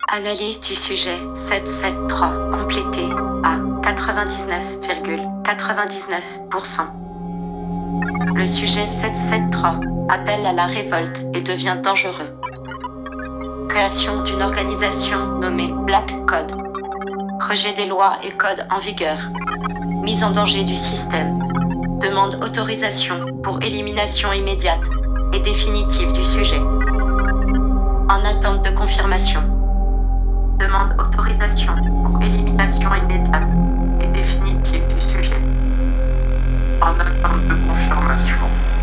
Analyse du sujet 773 complétée à 99,99%. Le sujet 773 appelle à la révolte et devient dangereux. Création d'une organisation nommée Black Code. Rejet des lois et codes en vigueur. Mise en danger du système. Demande autorisation pour élimination immédiate et définitive du sujet. En attente de confirmation. Demande autorisation pour élimination immédiate et définitive du sujet. En attente de confirmation.